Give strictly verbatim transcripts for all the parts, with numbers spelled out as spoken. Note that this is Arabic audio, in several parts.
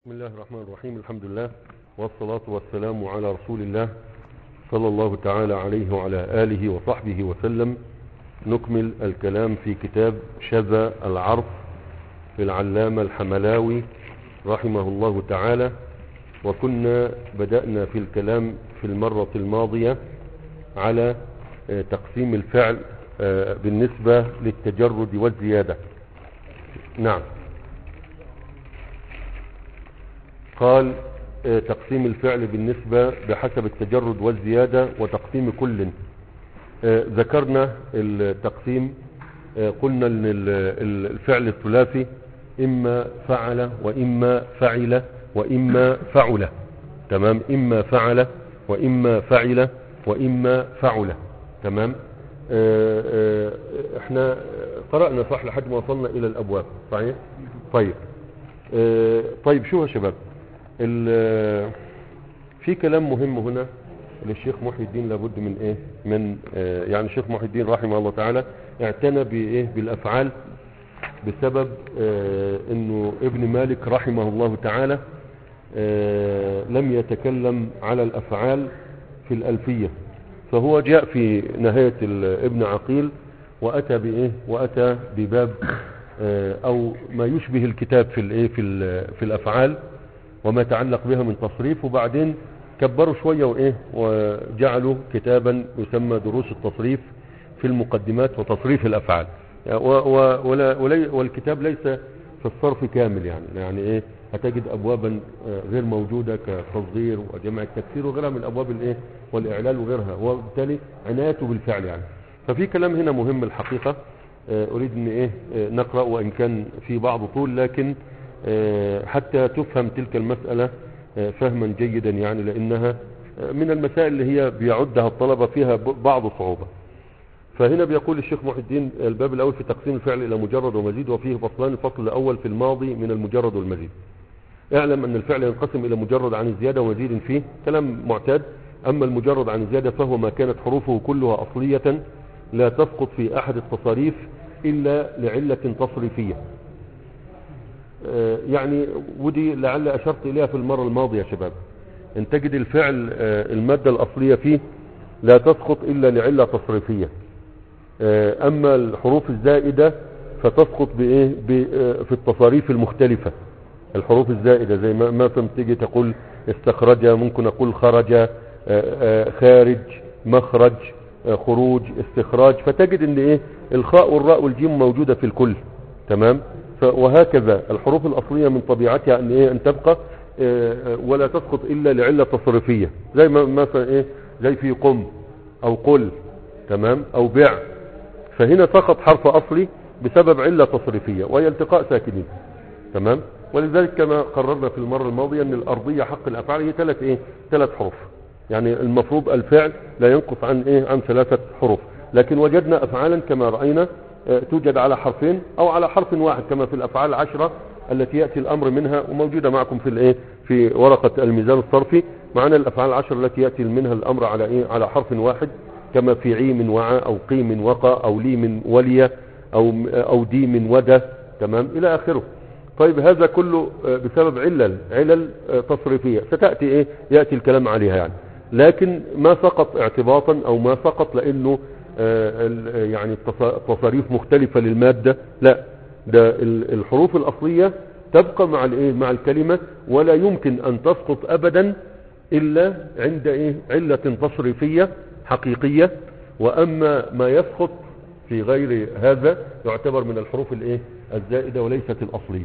بسم الله الرحمن الرحيم. الحمد لله والصلاة والسلام على رسول الله صلى الله تعالى عليه وعلى آله وصحبه وسلم. نكمل الكلام في كتاب شذا العرف في العلامة الحملاوي رحمه الله تعالى، وكنا بدأنا في الكلام في المرة الماضية على تقسيم الفعل بالنسبة للتجرد والزيادة. نعم، قال تقسيم الفعل بالنسبة بحسب التجرد والزيادة وتقسيم كل. ذكرنا التقسيم، قلنا ان الفعل الثلاثي اما فعل واما فعل واما فعل. تمام، اما فعل واما فعل واما فعل. تمام. احنا قرأنا صح لحد ما وصلنا الى الابواب، صحيح؟ طيب طيب شو يا شباب، في كلام مهم هنا للشيخ محي الدين، لابد من ايه من آه يعني الشيخ محي الدين رحمه الله تعالى اعتنى بايه بالافعال بسبب آه انه ابن مالك رحمه الله تعالى آه لم يتكلم على الافعال في الالفية، فهو جاء في نهاية ابن عقيل واتى بايه واتى بباب آه او ما يشبه الكتاب في الايه في, في الافعال وما تعلق بها من تصريف، وبعدين كبروا شوية وايه وجعلوا كتابا يسمى دروس التصريف في المقدمات وتصريف الافعال. والكتاب ليس في الصرف كامل، يعني يعني ايه هتجد ابوابا غير موجودة كتصغير وجمع التكسير وغيرها من الابواب الايه والاعلال وغيرها، وبالتالي عنايته بالفعل يعني. ففي كلام هنا مهم الحقيقة اريد ان ايه نقرأ، وان كان في بعض طول لكن حتى تفهم تلك المسألة فهما جيدا، يعني لأنها من المسائل اللي هي بيعدها الطلبة فيها بعض صعوبة. فهنا بيقول الشيخ محي الدين الباب الأول في تقسيم الفعل إلى مجرد ومزيد، وفيه فصلان. الفصل الأول في الماضي من المجرد والمزيد. اعلم أن الفعل ينقسم إلى مجرد عن الزيادة ومزيد فيه، كلام معتاد. أما المجرد عن الزيادة فهو ما كانت حروفه كلها أصلية لا تسقط في أحد التصاريف إلا لعلة تصريفية. يعني ودي لعل أشرت إليها في المرة الماضية يا شباب، ان تجد الفعل المادة الأصلية فيه لا تسقط إلا لعلة تصريفية. أما الحروف الزائدة فتسقط بإيه في التصاريف المختلفة. الحروف الزائدة زي ما مثلا تيجي تقول استخرج، ممكن أقول خرج، خارج، مخرج، خروج، استخراج، فتجد ان ايه الخاء والراء والجيم موجودة في الكل. تمام. وهكذا الحروف الأصلية من طبيعتها أن إيه أن تبقى ولا تسقط إلا لعلة تصريفية، زي ما مثلا إيه زي في قم أو قل. تمام. أو بع، فهنا سقط حرف أصلي بسبب علة تصريفية وهي التقاء ساكنين. تمام. ولذلك كما قررنا في المرة الماضية أن الأرضية حق الأفعال هي ثلاث إيه ثلاث حروف، يعني المفروض الفعل لا ينقص عن إيه عن ثلاثة حروف، لكن وجدنا أفعالا كما رأينا توجد على حرفين او على حرف واحد كما في الافعال العشرة التي يأتي الامر منها، وموجودة معكم في الايه في ورقة الميزان الصرفي معنا الافعال العشرة التي يأتي منها الامر على ايه على حرف واحد، كما في عيم وعى او قيم وقى او ليم ولي او او ديم ودى. تمام الى اخره. طيب هذا كله بسبب علل علل تصريفية ستأتي ايه يأتي الكلام عليها يعني، لكن ما سقط اعتباطا او ما سقط لانه يعني تصاريف مختلفة للمادة، لا، ده الحروف الأصلية تبقى مع الايه مع الكلمة، ولا يمكن أن تسقط أبدا إلا عند ايه علة تصريفية حقيقية. وأما ما يسقط في غير هذا يعتبر من الحروف الايه الزائدة وليست الأصلية.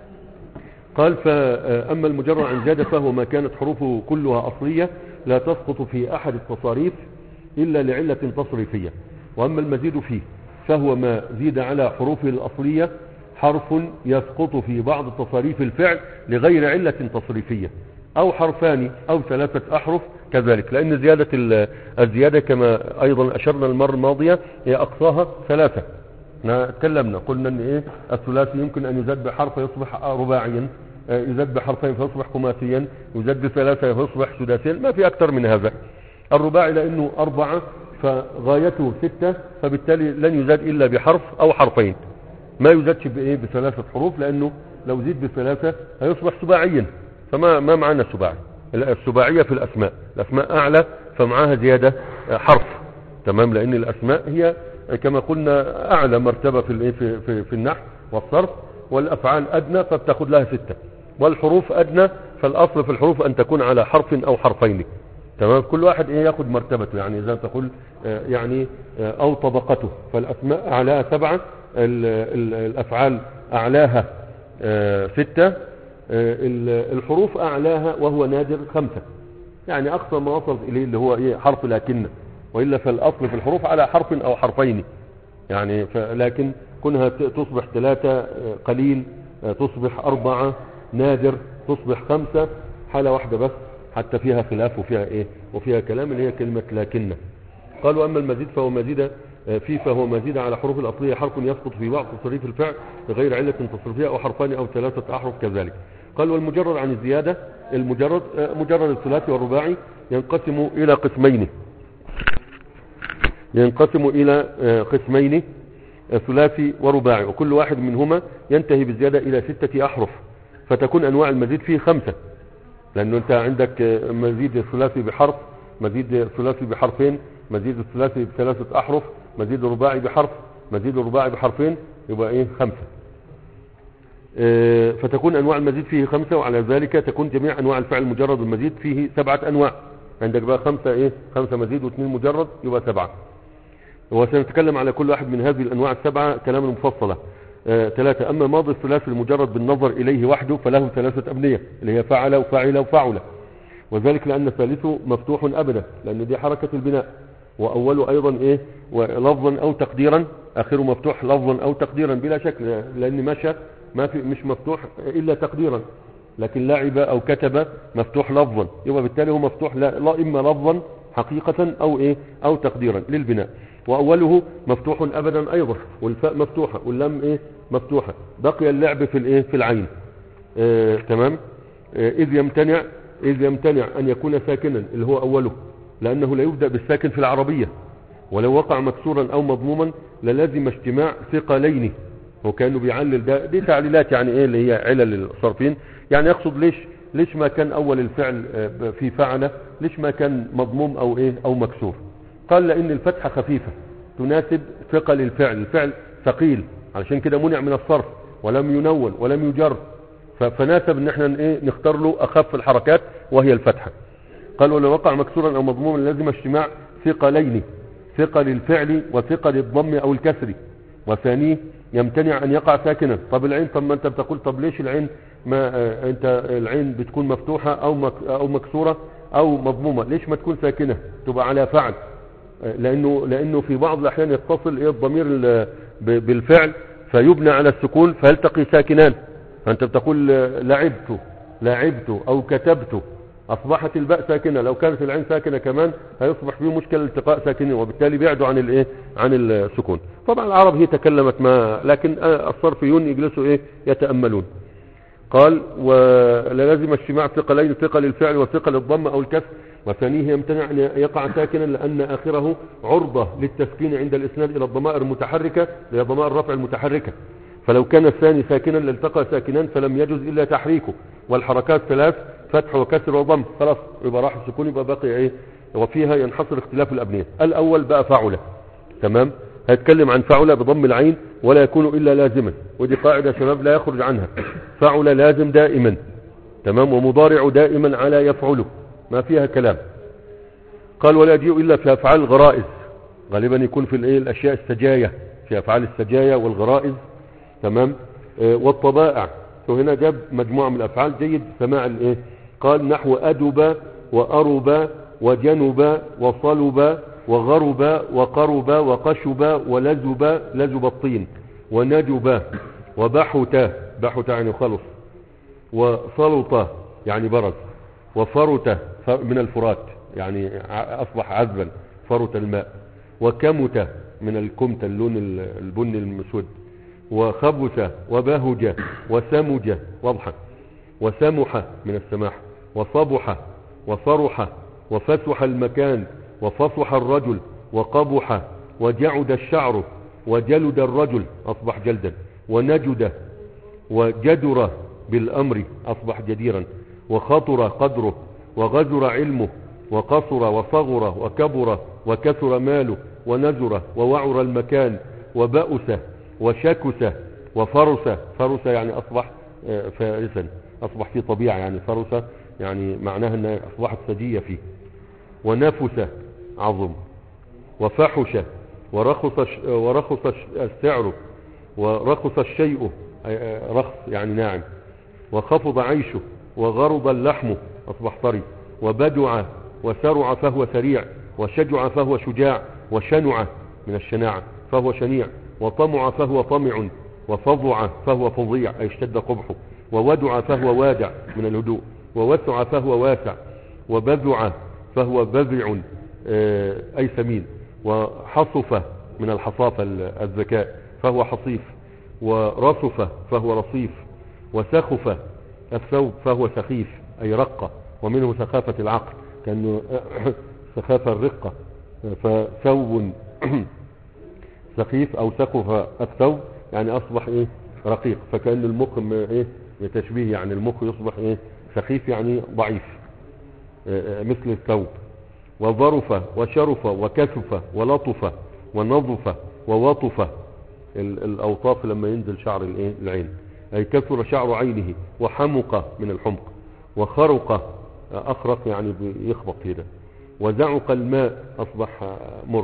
قال فأما المجرد عن زيادة فهو ما كانت حروفه كلها أصلية لا تسقط في أحد التصاريف إلا لعلة تصريفية. وأما المزيد فيه فهو ما زيد على حروفه الأصلية حرف يسقط في بعض تصاريف الفعل لغير علة تصريفية، أو حرفان أو ثلاثة أحرف كذلك، لأن زيادة الزيادة كما أيضا أشرنا المرة الماضية هي أقصاها ثلاثة. تكلمنا قلنا أن إيه الثلاثي يمكن أن يزاد بحرف يصبح رباعيا، يزاد بحرفين فيصبح خماسيا، يزاد بثلاثة فيصبح سداسيا، ما في أكثر من هذا. الرباعي لأنه أربعة فغايته ستة، فبالتالي لن يزاد إلا بحرف أو حرفين، ما يزادش بإيه بثلاثة حروف، لأنه لو زيد بثلاثة هيصبح سباعيا، فما ما معنى سباعي؟ السباعية في الأسماء، الأسماء أعلى فمعها زيادة حرف، تمام، لأن الأسماء هي كما قلنا أعلى مرتبة في في في, في النحو والصرف، والأفعال أدنى فبتاخد لها ستة، والحروف أدنى، فالأصل في الحروف أن تكون على حرف أو حرفين، تمام. كل واحد إيه ياخد مرتبته، يعني إذا تقول يعني أو طبقته، فالأسماء أعلاها سبعة، الأفعال أعلاها ستة، الحروف أعلاها وهو نادر خمسة، يعني أقصى ما وصل إليه اللي هو إيه حرف لكن، وإلا فالأصل في الحروف على حرف أو حرفين، يعني لكن كونها تصبح ثلاثة قليل، تصبح أربعة نادر، تصبح خمسة حالة واحدة بس، حتى فيها خلاف وفيها إيه وفيها كلام، اللي هي كلمة لكن. قالوا أما المزيد فهو مزيد فيه فهو مزيد على حروف الأصلية حرف يسقط في بعض تصريف الفعل بغير علة تصريفية أو حرفان أو ثلاثة أحرف كذلك. قال والمجرد عن الزيادة، المجرد مجرد الثلاثي والرباعي ينقسم إلى قسمين، ينقسم إلى قسمين ثلاثي ورباعي، وكل واحد منهما ينتهي بالزيادة إلى ستة أحرف، فتكون أنواع المزيد فيه خمسة، لأنه أنت عندك مزيد الثلاثي بحرف، مزيد الثلاثي بحرفين، مزيد الثلاثي بثلاثة أحرف، مزيد الرباعي بحرف، مزيد الرباعي بحرفين، يبقى إيه خمسة. اه فتكون أنواع المزيد فيه خمسة، وعلى ذلك تكون جميع أنواع الفعل المجرد والمزيد فيه سبعة أنواع، عندك بقى خمسة إيه خمسة مزيد واثنين مجرد يبقى سبعة. وسنتكلم على كل واحد من هذه الأنواع السبعة كلاما مفصلا. اه ثلاثة، أما ماضي الثلاثي المجرد بالنظر إليه وحده فله ثلاثة أبنية، اللي هي فعل وفعل وفعل، وذلك لأن ثالثه مفتوح أبدا، لأن دي حركة البناء، وأوله أيضا إيه ولفظا أو تقديرا، آخره مفتوح لفظا أو تقديرا بلا شك، لأن مشى ما في مش مفتوح إلا تقديرا، لكن لعب أو كتب مفتوح لفظا، يبقى بالتالي هو مفتوح لا, لا إما لفظا حقيقة أو إيه أو تقديرا للبناء. وأوله مفتوح أبدا أيضا، والفاء مفتوحة واللام إيه مفتوحة، بقي اللعب في الإيه في العين. آه تمام. آه إذ يمتنع إذ يمتنع أن يكون ساكنا اللي هو أوله، لأنه لا يبدأ بالساكن في العربية، ولو وقع مكسورا أو مضموما للازم اجتماع ثقلين، وكانوا بيعلل ده، دي تعليلات يعني إيه اللي هي علل الصرفين، يعني يقصد ليش ليش ما كان أول الفعل في فعله، ليش ما كان مضموم أو إيه أو مكسور. قال لأن الفتحة خفيفة تناسب ثقل الفعل، الفعل ثقيل، علشان كده منع من الصرف ولم ينون ولم يجر، فناسب ان احنا ايه نختار له اخف الحركات وهي الفتحة. قال ولو وقع مكسورا او مضموما لازم اجتماع ثقلين، ثقل الفعل وثقل الضم او الكسر، وثانيه يمتنع ان يقع ساكنا. طب العين، طب ما انت بتقول طب ليش العين ما اه انت العين بتكون مفتوحة او مك او مكسورة او مضمومة، ليش ما تكون ساكنة تبقى على فعل؟ اه لانه لانه في بعض الاحيان يتصل ايه الضمير بالفعل فيبنى على السكون فيلتقي ساكنان، فانت بتقول لعبت لعبت او كتبت، اصبحت الباء ساكنة، لو كانت العين ساكنة كمان هيصبح فيه مشكلة التقاء ساكنين، وبالتالي بيعدوا عن الايه عن السكون. طبعا العرب هي تكلمت ما، لكن الصرفيون يجلسوا ايه يتأملون. قال ولازم اجتماع ثقلين، ثقل الفعل وثقل الضم او الكسر، وثانيه يمتنع ان يقع ساكنا لان اخره عرضة للتسكين عند الاسناد الى الضمائر المتحركة، هي ضمائر الرفع المتحركة، فلو كان الثاني ساكنا لالتقى ساكنان فلم يجوز الا تحريكه، والحركات ثلاث فتح وكسر وضم، خلاص يبقى راح السكون، يبقى باقي ايه وفيها ينحصر اختلاف الابنية. الاول بقى فعل، تمام، هيتكلم عن فعل بضم العين ولا يكون الا لازما، ودي قاعدة شباب لا يخرج عنها، فعل لازم دائما، تمام، ومضارع دائما على يفعله، ما فيها كلام. قال ولا يجيء الا في افعال الغرائز، غالبا يكون في الايه الاشياء السجايا، في افعال السجايا والغرائز، تمام. آه والطبائع، وهنا جاب مجموعة من الافعال جيد سماع الايه. قال نحو ادب وارب وجنب وصلب وغرب وقرب وقشب ولزب، لزب الطين، ونجب وبحت، بحت يعني خلص، وصلط يعني برز، وفرت من الفرات يعني اصبح عذبا فرت الماء، وكمت من الكمت اللون البني المسود، وخبث وبهج وسمج واضحة، وسمح من السماح، وصبح وصرح وفسح المكان، وفصح الرجل، وقبح وجعد الشعر، وجلد الرجل أصبح جلدا، ونجد وجدر بالأمر أصبح جديرا، وخطر قدره، وغزر علمه، وقصر وصغر وكبر وكثر ماله، ونزر ووعر المكان، وبأس وشكس وفرس. فرس يعني أصبح فارسا، أصبح في طبيعة، يعني فرس يعني معناها أنها أصبحت سجية فيه. ونفس عظم، وفحش ورخص ورخص السعر، ورخص الشيء رخص يعني ناعم، وخفض عيشه، وغرض اللحم أصبح طري، وبدع وسرع فهو سريع، وشجع فهو شجاع، وشنع من الشناعة فهو شنيع، وطمع فهو طمع، وفظع فهو فظيع أي اشتد قبحه، وودع فهو وادع من الهدوء، ووسع فهو واسع، وبذع فهو بذع أي سمين، وحصف من الحصافة الذكاء فهو حصيف، ورصف فهو رصيف، وسخف الثوب فهو سخيف أي رقة، ومنه سخافة العقل كأنه سخافة الرقة، فثوب سخيف أو سخف الثوب يعني أصبح إيه رقيق، فكأن المخ إيه تشبيه، يعني المخ يصبح إيه سخيف يعني ضعيف مثل الثوب. وظرف وشرف وكثف ولطف ونظف ووطف، الأوطاف لما ينزل شعر الإيه العين، أي كثر شعر عينه، وحمق من الحمق، وخرق أخرق يعني بيخبط كده، وزعق الماء أصبح مر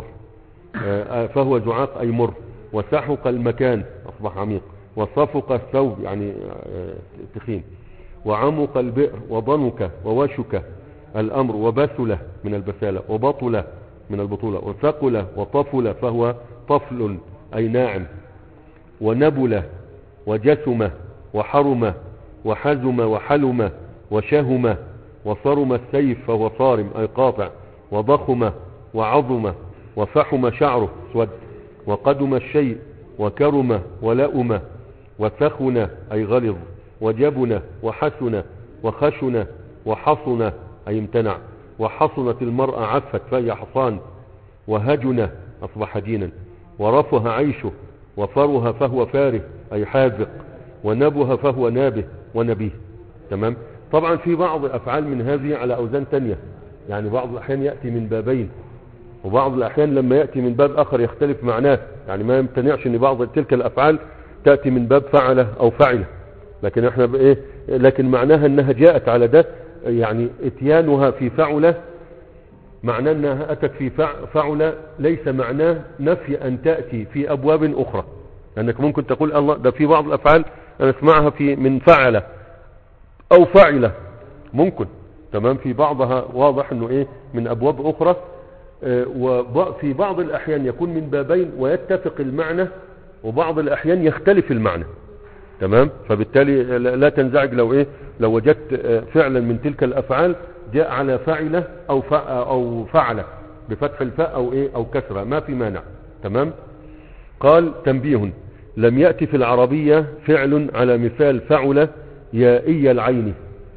فهو زعاق أي مر، وسحق المكان أصبح عميق، وصفق الثوب يعني تخين، وعمق البئر، وضنك ووشك الأمر، وبسله من البسالة، وبطل من البطولة، وثقل وطفل فهو طفل أي ناعم، ونبل وجسم وحرم وحزم وحلم وشهم، وصرم السيف فهو صارم أي قاطع، وضخم وعظم، وفحم شعره سود، وقدم الشيء، وكرم ولأم، وثخن أي غلظ، وجبن وحسن وخشن وحصن أي امتنع، وحصنت المرأة عفت فهي حصان، وهجن أصبح هجينا، ورفه عيشه، وفره فهو فاره أي حاذق، ونبه فهو نابه ونبيه. تمام. طبعا في بعض أفعال من هذه على أوزان تانية، يعني بعض الأحيان يأتي من بابين، وبعض الأحيان لما يأتي من باب آخر يختلف معناه، يعني ما يمتنعش أن بعض تلك الأفعال تأتي من باب فعله أو فعله، لكن احنا بإيه، لكن معناها أنها جاءت على ده، يعني اتيانها في فعله معناه أنها أتت في فعله، ليس معناه نفي أن تأتي في أبواب أخرى، لأنك ممكن تقول الله ده في بعض الأفعال أنا اسمعها في من فعله أو فعله ممكن. تمام. في بعضها واضح أنه إيه من أبواب أخرى، وفي بعض الأحيان يكون من بابين ويتفق المعنى، وبعض الأحيان يختلف المعنى. تمام. فبالتالي لا تنزعج لو إيه لو وجدت فعلا من تلك الأفعال جاء على فاعله أو أو فعله بفتح الفاء أو إيه أو كسرة، ما في مانع. تمام. قال تنبيه: لم يأتي في العربية فعل على مثال فعل يائي العين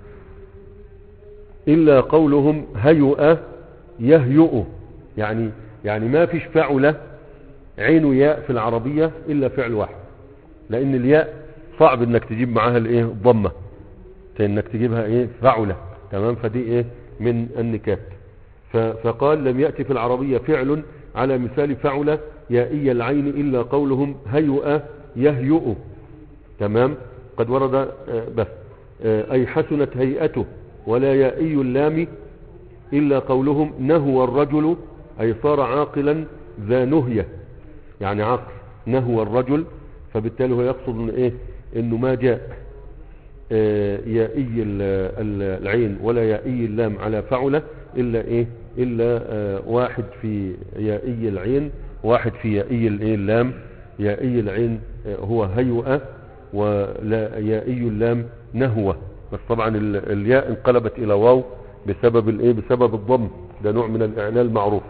إلا قولهم هيؤ يهيؤ، يعني يعني ما فيش فعل عين ياء في العربية إلا فعل واحد، لأن الياء صعب انك تجيب معاها الايه الضمه، انك تجيبها ايه فعله. تمام. فدي ايه من النكات. فقال لم يأتي في العربية فعل على مثال فعل يائي العين إلا قولهم هيؤ يهيؤ. تمام. قد ورد بس أي حسنت هيئته، ولا يائي اللام إلا قولهم نهو الرجل أي صار عاقلا ذا نهية، يعني عقل نهو الرجل، فبالتالي هو يقصد إن إيه إنه ما جاء يائي العين ولا يائي اللام على فعله إلا إيه إلا واحد في يائي العين، واحد في يائي اللام. يائي العين هو هيؤة، ولا يائي اللام نهوة، بس طبعا الياء انقلبت إلى واو بسبب الايه بسبب الضم، ده نوع من الإعلال معروف.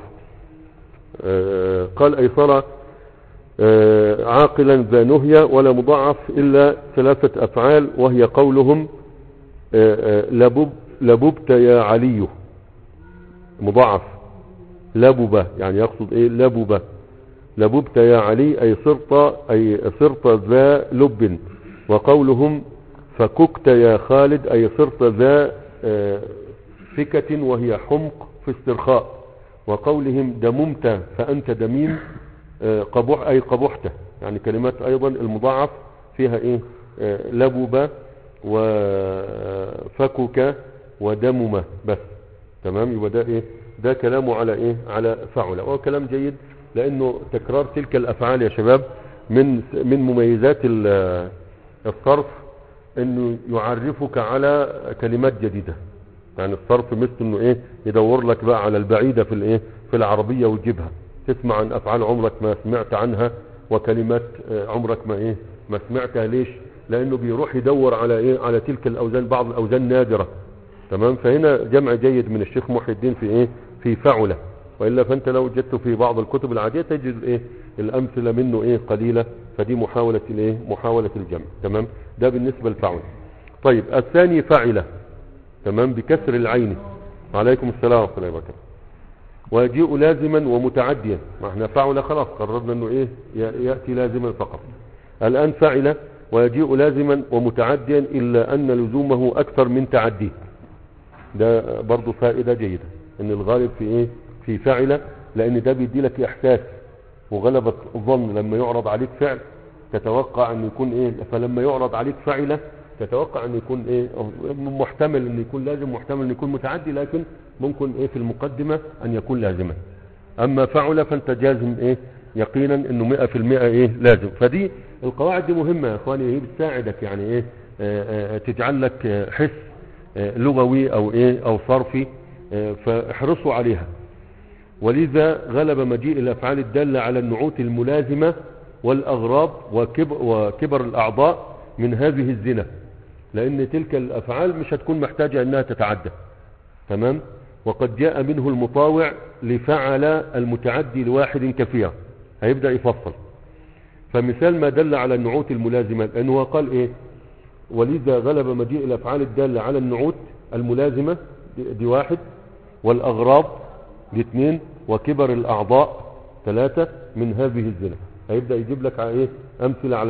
قال أي صار عاقلا ذا نهية، ولا مضاعف إلا ثلاثة أفعال، وهي قولهم لبب لببت يا علي، مضاعف لبب يعني يقصد ايه لبب، لببت يا علي أي صرت أي صرت ذا لب، وقولهم فككت يا خالد أي صرت ذا فكة وهي حمق في استرخاء. وقولهم دممت فأنت دميم قبح أي قبحت، يعني كلمات أيضا المضاعف فيها إيه لبب وفكك ودمم بس. تمام، يبقى ده إيه ده كلامه على إيه على فعل، وهو كلام جيد لأنه تكرار تلك الأفعال يا شباب من من مميزات الصرف انه يعرفك على كلمات جديدة. يعني الصرف مثل انه ايه يدور لك بقى على البعيدة في الايه في العربية وتجيبها، تسمع عن افعال عمرك ما سمعت عنها وكلمات عمرك ما ايه ما سمعتها. ليش؟ لانه بيروح يدور على ايه على تلك الاوزان، بعض الاوزان نادرة. تمام، فهنا جمع جيد من الشيخ محي الدين في ايه في فعله، وإلا فانت لو وجدته في بعض الكتب العادية تجد ايه الامثلة منه ايه قليلة، فدي محاولة الايه محاولة الجمع. تمام، ده بالنسبة لفعل. طيب الثاني فعلة، تمام، بكسر العين. وعليكم السلام ورحمة الله وبركاته. ويجيء لازما ومتعديا، ما احنا فعل خلاص قررنا انه ايه يأتي لازما فقط. الان فعلة ويجيء لازما ومتعديا الا ان لزومه اكثر من تعديه. ده برضو فائدة جيدة ان الغالب في ايه في فعلة، لان ده بيدي لك احساس وغلبة الظن. لما يعرض عليك فعل تتوقع ان يكون ايه، فلما يعرض عليك فعلة تتوقع ان يكون ايه محتمل ان يكون لازم، محتمل ان يكون متعدي، لكن ممكن ايه في المقدمة ان يكون لازما. اما فعل فانت جازم ايه يقينا انه مئة في المئة ايه لازم. فدي القواعد دي مهمة يا اخواني، هي بتساعدك يعني ايه اه اه تجعل لك حس اه لغوي او ايه او صرفي، اه فاحرصوا عليها. ولذا غلب مجيء الافعال الدالة على النعوت الملازمة والاغراب وكبر, وكبر الاعضاء من هذه الزنا، لان تلك الافعال مش هتكون محتاجة انها تتعدى. تمام، وقد جاء منه المطاوع لفعل المتعدي لواحد كثير، هيبدأ يفصل. فمثال ما دل على النعوت الملازمة، لانه قال ايه ولذا غلب مجيء الافعال الدالة على النعوت الملازمة دي واحد، والاغراب دي اثنين، وكبر الاعضاء ثلاثة من هذه الزنا. هيبدأ يجيب لك ايه امثلة على